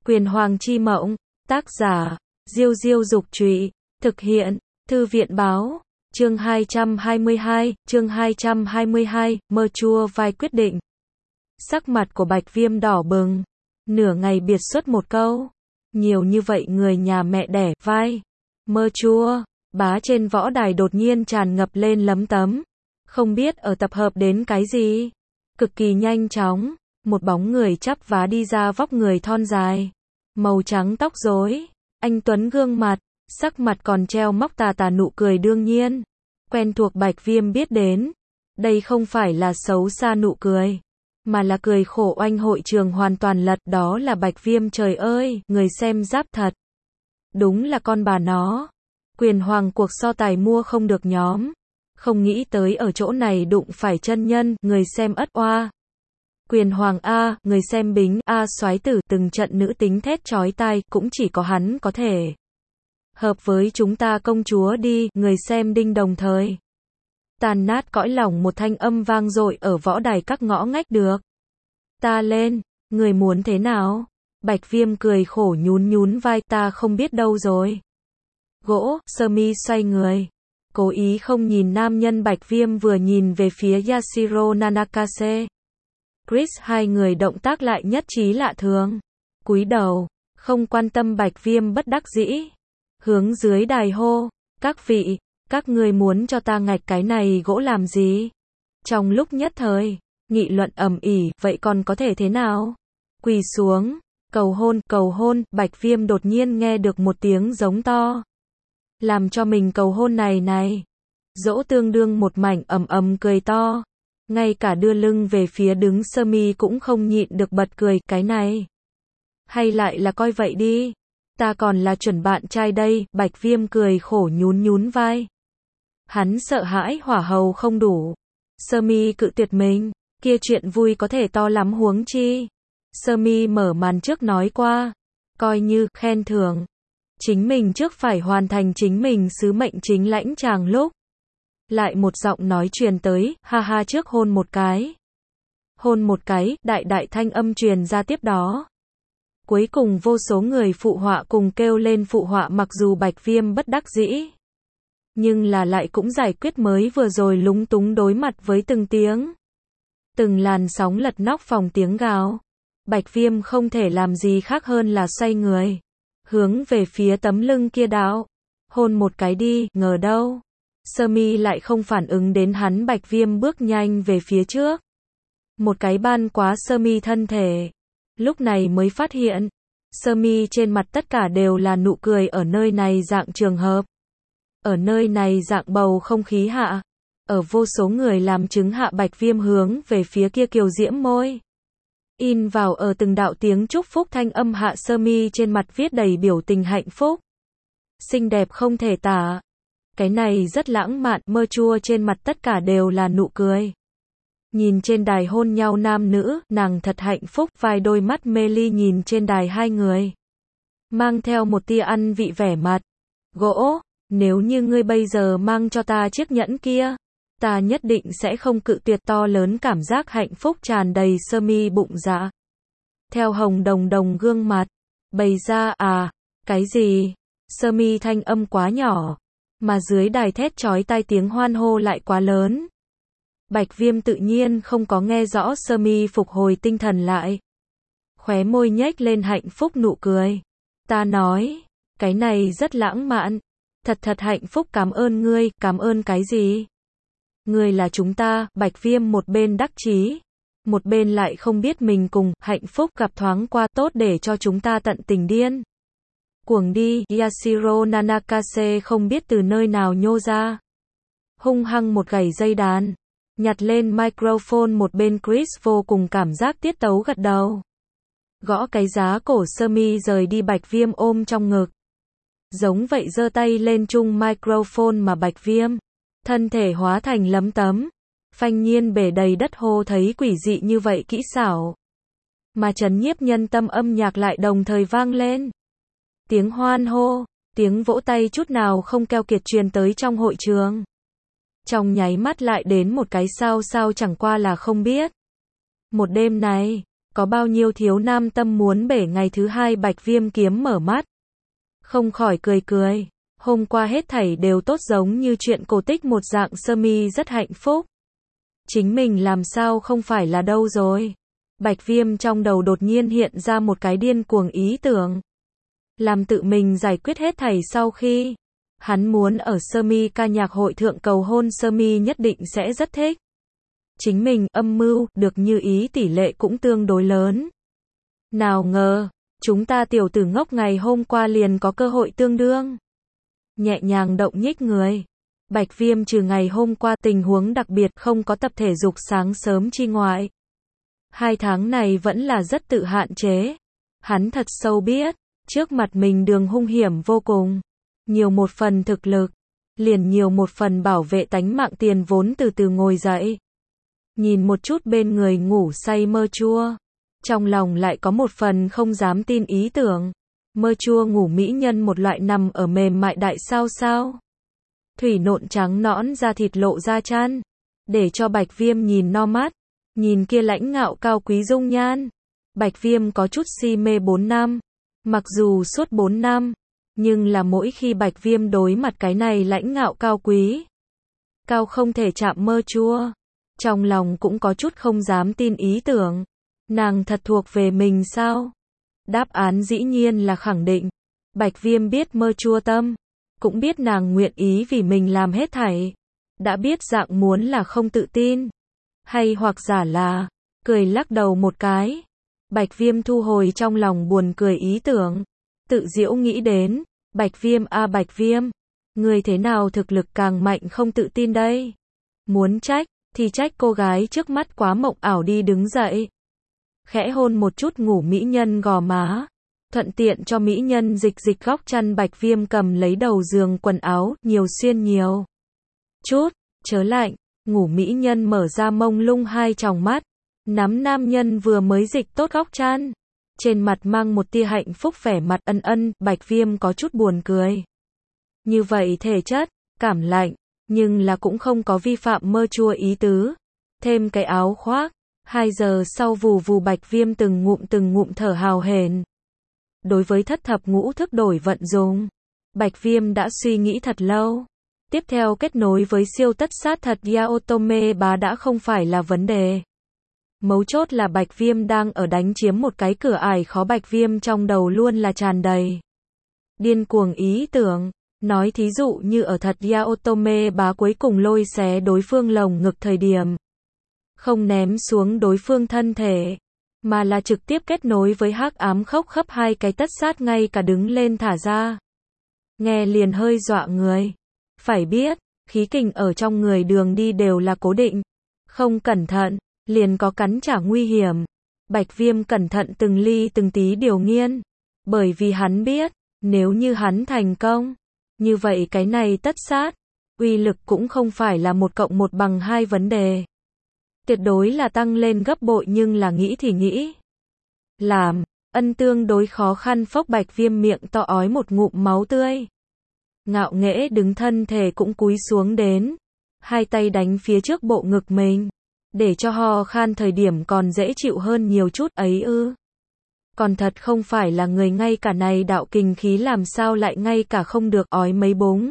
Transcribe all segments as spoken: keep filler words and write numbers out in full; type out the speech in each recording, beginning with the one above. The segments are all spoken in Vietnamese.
Quyền Hoàng chi mộng, tác giả, Diêu Diêu Dục Trụy, thực hiện, Thư viện Báo, chương hai trăm hai mươi hai, chương hai trăm hai mươi hai, mơ chua vai quyết định. Sắc mặt của Bạch Viêm đỏ bừng, nửa ngày biệt xuất một câu, nhiều như vậy người nhà mẹ đẻ, vai, mơ chua, bá trên võ đài đột nhiên tràn ngập lên lấm tấm, không biết ở tập hợp đến cái gì, cực kỳ nhanh chóng. Một bóng người chắp vá đi ra, vóc người thon dài, màu trắng tóc rối, anh tuấn gương mặt, sắc mặt còn treo móc tà tà nụ cười đương nhiên, quen thuộc Bạch Viêm biết đến. Đây không phải là xấu xa nụ cười, mà là cười khổ oanh hội trường hoàn toàn lật, đó là Bạch Viêm. Trời ơi, người xem giáp thật. Đúng là con bà nó. Quyền Hoàng cuộc so tài mua không được nhóm. Không nghĩ tới ở chỗ này đụng phải chân nhân, người xem ất oa. Quyền Hoàng A, người xem bính A, soái tử, từng trận nữ tính thét chói tai, cũng chỉ có hắn có thể hợp với chúng ta công chúa đi, người xem đinh đồng thời. Tàn nát cõi lòng, một thanh âm vang dội ở võ đài các ngõ ngách được. Ta lên, người muốn thế nào? Bạch Viêm cười khổ nhún nhún vai, ta không biết đâu rồi. Gỗ, sơ mi xoay người. Cố ý không nhìn nam nhân. Bạch Viêm vừa nhìn về phía Yashiro Nanakase. Chris, hai người động tác lại nhất trí lạ thường. Cúi đầu, không quan tâm. Bạch Viêm bất đắc dĩ. Hướng dưới đài hô, các vị, các ngươi muốn cho ta ngạch cái này gỗ làm gì? Trong lúc nhất thời, nghị luận ầm ĩ, vậy còn có thể thế nào? Quỳ xuống, cầu hôn, cầu hôn. Bạch Viêm đột nhiên nghe được một tiếng giống to. Làm cho mình cầu hôn này này. Dỗ tương đương một mảnh ầm ầm cười to. Ngay cả đưa lưng về phía đứng sơ mi cũng không nhịn được bật cười, cái này. Hay lại là coi vậy đi. Ta còn là chuẩn bạn trai đây. Bạch Viêm cười khổ nhún nhún vai. Hắn sợ hãi hỏa hầu không đủ. Sơ mi cự tuyệt mình, kia chuyện vui có thể to lắm huống chi. Sơ mi mở màn trước nói qua, coi như khen thưởng. Chính mình trước phải hoàn thành chính mình sứ mệnh chính lãnh chàng lúc. Lại một giọng nói truyền tới, ha ha, trước hôn một cái. Hôn một cái, đại đại thanh âm truyền ra tiếp đó. Cuối cùng vô số người phụ họa cùng kêu lên phụ họa, mặc dù Bạch Viêm bất đắc dĩ. Nhưng là lại cũng giải quyết mới vừa rồi lúng túng đối mặt với từng tiếng. Từng làn sóng lật nóc phòng tiếng gào. Bạch Viêm không thể làm gì khác hơn là xoay người. Hướng về phía tấm lưng kia đạo. Hôn một cái đi, ngờ đâu. Sơ mi lại không phản ứng đến hắn. Bạch Viêm bước nhanh về phía trước. Một cái ban quá sơ mi thân thể. Lúc này mới phát hiện. Sơ mi trên mặt tất cả đều là nụ cười. Ở nơi này dạng trường hợp. Ở nơi này dạng bầu không khí hạ. Ở vô số người làm chứng hạ, Bạch Viêm hướng về phía kia kiều diễm môi. In vào ở từng đạo tiếng chúc phúc thanh âm hạ, sơ mi trên mặt viết đầy biểu tình hạnh phúc. Xinh đẹp không thể tả. Cái này rất lãng mạn, mơ chua, trên mặt tất cả đều là nụ cười. Nhìn trên đài hôn nhau nam nữ, nàng thật hạnh phúc, vài đôi mắt mê ly nhìn trên đài hai người. Mang theo một tia ăn vị vẻ mặt. Gỗ, nếu như ngươi bây giờ mang cho ta chiếc nhẫn kia, ta nhất định sẽ không cự tuyệt. To lớn cảm giác hạnh phúc tràn đầy sơ mi bụng dạ. Theo hồng đồng đồng gương mặt, bày ra, à, cái gì? Sơ mi thanh âm quá nhỏ, mà dưới đài thét chói tai tiếng hoan hô lại quá lớn. Bạch Viêm tự nhiên không có nghe rõ, sơ mi phục hồi tinh thần lại. Khóe môi nhếch lên hạnh phúc nụ cười. Ta nói, cái này rất lãng mạn. Thật thật hạnh phúc, cảm ơn ngươi. Cảm ơn cái gì? Ngươi là chúng ta. Bạch Viêm một bên đắc chí, một bên lại không biết mình cùng hạnh phúc gặp thoáng qua, tốt để cho chúng ta tận tình điên cuồng đi. Yashiro Nanakase không biết từ nơi nào nhô ra, hung hăng một gảy dây đàn, nhặt lên microphone. Một bên Chris vô cùng cảm giác tiết tấu gật đầu, gõ cái giá cổ sơ mi rời đi. Bạch Viêm ôm trong ngực, giống vậy giơ tay lên chung microphone, mà Bạch Viêm thân thể hóa thành lấm tấm, phanh nhiên bể đầy đất. Hô, thấy quỷ dị như vậy kỹ xảo mà trấn nhiếp nhân tâm âm nhạc lại đồng thời vang lên. Tiếng hoan hô, tiếng vỗ tay chút nào không keo kiệt truyền tới trong hội trường. Trong nháy mắt lại đến một cái sao sao, chẳng qua là không biết. Một đêm này, Có bao nhiêu thiếu nam tâm muốn bể ngày thứ hai Bạch Viêm kiếm mở mắt. Không khỏi cười cười. Hôm qua hết thảy đều tốt giống như chuyện cổ tích một dạng, sơ mi rất hạnh phúc. Chính mình làm sao không phải là đâu rồi. Bạch Viêm trong đầu đột nhiên hiện ra một cái điên cuồng ý tưởng. Làm tự mình giải quyết hết thảy sau khi. Hắn muốn ở sơ mi ca nhạc hội thượng cầu hôn, sơ mi nhất định sẽ rất thích. Chính mình âm mưu được như ý tỷ lệ cũng tương đối lớn. Nào ngờ, chúng ta tiểu tử ngốc ngày hôm qua liền có cơ hội tương đương. Nhẹ nhàng động nhích người. Bạch Viêm trừ ngày hôm qua tình huống đặc biệt không có tập thể dục sáng sớm chi ngoại. Hai tháng này vẫn là rất tự hạn chế. Hắn thật sâu biết, trước mặt mình đường hung hiểm vô cùng. Nhiều một phần thực lực, liền nhiều một phần bảo vệ tánh mạng. Tiền Vốn từ từ ngồi dậy. Nhìn một chút bên người ngủ say Mơ Chua. Trong lòng lại có một phần không dám tin ý tưởng. Mơ Chua ngủ mỹ nhân một loại nằm ở mềm mại đại sao sao. Thủy nộn trắng nõn da thịt lộ ra chăn. Để cho Bạch Viêm nhìn no mắt. Nhìn kia lãnh ngạo cao quý dung nhan. Bạch Viêm có chút si mê bốn năm. Mặc dù suốt bốn năm. Nhưng là mỗi khi Bạch Viêm đối mặt cái này lãnh ngạo cao quý. Cao không thể chạm Mơ Chua. Trong lòng cũng có chút không dám tin ý tưởng. Nàng thật thuộc về mình sao? Đáp án dĩ nhiên là khẳng định. Bạch Viêm biết Mơ Chua tâm. Cũng biết nàng nguyện ý vì mình làm hết thảy. Đã biết dạng muốn là không tự tin. Hay hoặc giả là, cười lắc đầu một cái. Bạch Viêm thu hồi trong lòng buồn cười ý tưởng. Tự giễu nghĩ đến, Bạch Viêm a Bạch Viêm. Người thế nào thực lực càng mạnh không tự tin đây? Muốn trách, thì trách cô gái trước mắt quá mộng ảo. Đi đứng dậy. Khẽ hôn một chút ngủ mỹ nhân gò má. Thuận tiện cho mỹ nhân dịch dịch góc chăn. Bạch Viêm cầm lấy đầu giường quần áo, nhiều xuyên nhiều chút, chớ lạnh. Ngủ mỹ nhân mở ra mông lung hai tròng mắt. Nắm nam nhân vừa mới dịch tốt góc chăn. Trên mặt mang một tia hạnh phúc, vẻ mặt ân ân. Bạch Viêm có chút buồn cười. Như vậy thể chất, cảm lạnh. Nhưng là cũng không có vi phạm Mơ Chua ý tứ. Thêm cái áo khoác. Hai giờ sau vù vù Bạch Viêm từng ngụm từng ngụm thở hào hển. Đối với thất thập ngũ thức đổi vận dùng. Bạch Viêm đã suy nghĩ thật lâu. Tiếp theo kết nối với siêu tất sát thật Yaotome bá đã không phải là vấn đề. Mấu chốt là Bạch Viêm đang ở đánh chiếm một cái cửa ải khó. Bạch Viêm trong đầu luôn là tràn đầy điên cuồng ý tưởng. Nói thí dụ như ở thật Yaotome bá cuối cùng lôi xé đối phương lồng ngực thời điểm. Không ném xuống đối phương thân thể. Mà là trực tiếp kết nối với hắc ám khốc khấp, hai cái tất sát ngay cả đứng lên thả ra. Nghe liền hơi dọa người. Phải biết, khí kình ở trong người đường đi đều là cố định. Không cẩn thận, liền có cắn trả nguy hiểm. Bạch Viêm cẩn thận từng ly từng tí điều nghiên. Bởi vì hắn biết, nếu như hắn thành công, như vậy cái này tất sát, uy lực cũng không phải là một cộng một bằng hai vấn đề. Tuyệt đối là tăng lên gấp bội, nhưng là nghĩ thì nghĩ. Làm, ân tương đối khó khăn. Phốc Bạch Viêm miệng to ói một ngụm máu tươi. Ngạo nghễ đứng thân thể cũng cúi xuống đến. Hai tay đánh phía trước bộ ngực mình. Để cho ho khan thời điểm còn dễ chịu hơn nhiều chút ấy ư. Còn thật không phải là người, ngay cả này đạo kình khí làm sao lại ngay cả không được ói mấy búng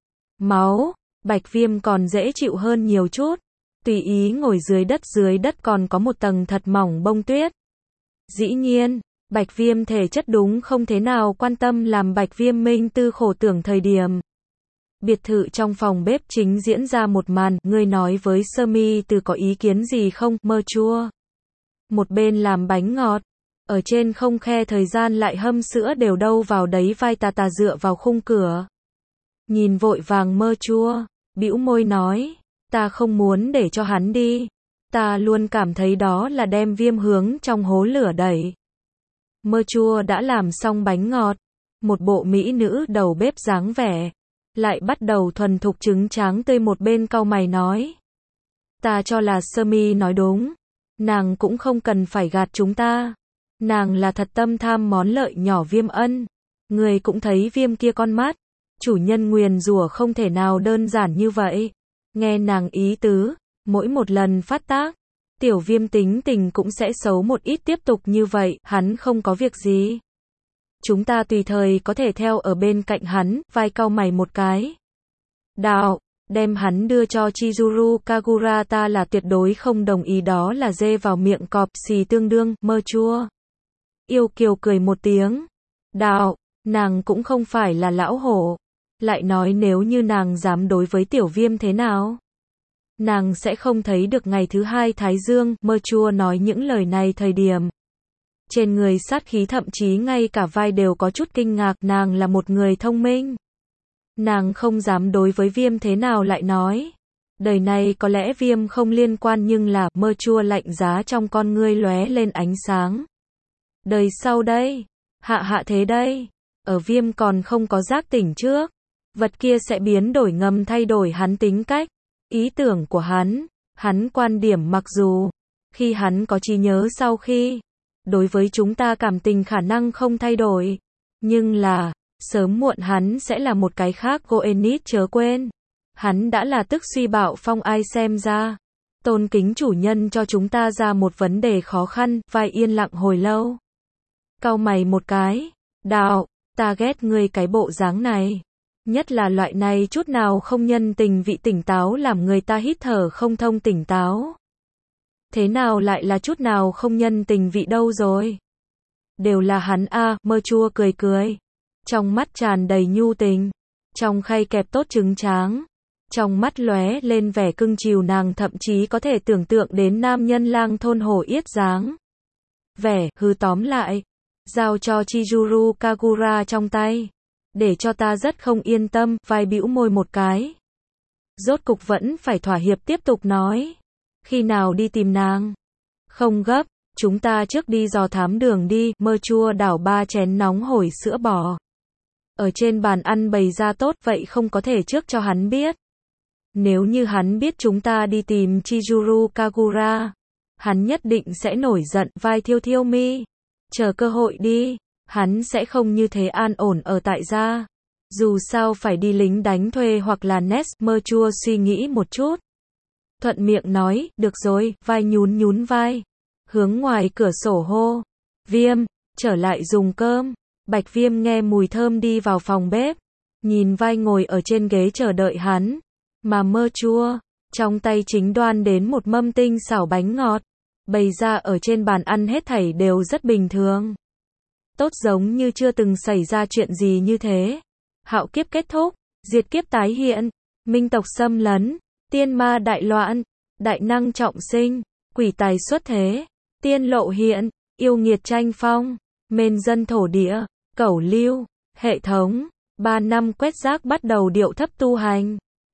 máu. Bạch Viêm còn dễ chịu hơn nhiều chút. Tùy ý ngồi dưới đất, dưới đất còn có một tầng thật mỏng bông tuyết. Dĩ nhiên, Bạch Viêm thể chất đúng không thế nào quan tâm. Làm Bạch Viêm minh tư khổ tưởng thời điểm. Biệt thự trong phòng bếp chính diễn ra một màn. Ngươi nói với Sơ Mi Từ có ý kiến gì không? Mơ Chua một bên làm bánh ngọt, ở trên không khe thời gian lại hâm sữa đều đâu vào đấy, vai tà tà dựa vào khung cửa. Nhìn vội vàng Mơ Chua, bĩu môi nói, ta không muốn để cho hắn đi. Ta luôn cảm thấy đó là đem Viêm hướng trong hố lửa đẩy. Mơ Chua đã làm xong bánh ngọt, một bộ mỹ nữ đầu bếp dáng vẻ, lại bắt đầu thuần thục trứng tráng tươi, một bên cau mày nói. Ta cho là Sơ Mi nói đúng, nàng cũng không cần phải gạt chúng ta. Nàng là thật tâm tham món lợi nhỏ Viêm ân. Người cũng thấy Viêm kia con mắt, chủ nhân nguyền rủa không thể nào đơn giản như vậy. Nghe nàng ý tứ, mỗi một lần phát tác, Tiểu Viêm tính tình cũng sẽ xấu một ít, tiếp tục như vậy, hắn không có việc gì. Chúng ta tùy thời có thể theo ở bên cạnh hắn, vai cau mày một cái. Đạo, đem hắn đưa cho Chizuru Kagura ta là tuyệt đối không đồng ý, đó là dê vào miệng cọp, xì tương đương, mơ chua. Yêu Kiều cười một tiếng. Đạo, nàng cũng không phải là lão hổ. Lại nói nếu như nàng dám đối với Tiểu Viêm thế nào? Nàng sẽ không thấy được ngày thứ hai Thái Dương. Mơ chua nói những lời này thời điểm. Trên người sát khí, thậm chí ngay cả vai đều có chút kinh ngạc, nàng là một người thông minh. Nàng không dám đối với Viêm thế nào lại nói. Đời này có lẽ Viêm không liên quan, nhưng là, mơ chua lạnh giá trong con ngươi lóe lên ánh sáng. Đời sau đây, hạ hạ thế đây, ở Viêm còn không có giác tỉnh trước, vật kia sẽ biến đổi, ngầm thay đổi hắn tính cách, ý tưởng của hắn, hắn quan điểm, mặc dù khi hắn có trí nhớ, sau khi đối với chúng ta cảm tình khả năng không thay đổi, nhưng là sớm muộn hắn sẽ là một cái khác. Goenit chớ quên, hắn đã là tức suy bạo phong, ai xem ra tôn kính chủ nhân cho chúng ta ra một vấn đề khó khăn. Vai yên lặng hồi lâu, cau mày một cái. Đạo, ta ghét ngươi cái bộ dáng này, nhất là loại này chút nào không nhân tình vị, tỉnh táo làm người ta hít thở không thông. Tỉnh táo thế nào lại là chút nào không nhân tình vị đâu rồi? Đều là hắn a. À, mơ chua cười cười, trong mắt tràn đầy nhu tình, trong khay kẹp tốt trứng tráng, trong mắt lóe lên vẻ cưng chiều, nàng thậm chí có thể tưởng tượng đến nam nhân lang thôn hổ yết dáng vẻ. Hư, tóm lại, giao cho Chizuru Kagura trong tay, để cho ta rất không yên tâm. Vai bĩu môi một cái, rốt cục vẫn phải thỏa hiệp, tiếp tục nói. Khi nào đi tìm nàng? Không gấp, chúng ta trước đi dò thám đường đi. Mơ chua đảo ba chén nóng hổi sữa bò ở trên bàn ăn bày ra. Tốt, vậy không có thể trước cho hắn biết. Nếu như hắn biết chúng ta đi tìm Chizuru Kagura, hắn nhất định sẽ nổi giận. Vai thiêu thiêu mi, chờ cơ hội đi, hắn sẽ không như thế an ổn ở tại gia. Dù sao phải đi lính đánh thuê hoặc là Nest. Mơ chua suy nghĩ một chút, thuận miệng nói, được rồi. Vai nhún nhún vai, hướng ngoài cửa sổ hô. Viêm, trở lại dùng cơm. Bạch Viêm nghe mùi thơm đi vào phòng bếp, nhìn vai ngồi ở trên ghế chờ đợi hắn, mà mơ chua trong tay chính đoan đến một mâm tinh xảo bánh ngọt, bày ra ở trên bàn ăn, hết thảy đều rất bình thường, tốt giống như chưa từng xảy ra chuyện gì như thế. Hạo kiếp kết thúc, diệt kiếp tái hiện, minh tộc xâm lấn, tiên ma đại loạn, đại năng trọng sinh, quỷ tài xuất thế, tiên lộ hiện, yêu nghiệt tranh phong, mên dân thổ địa, cẩu lưu, hệ thống, ba năm quét rác bắt đầu điệu thấp tu hành.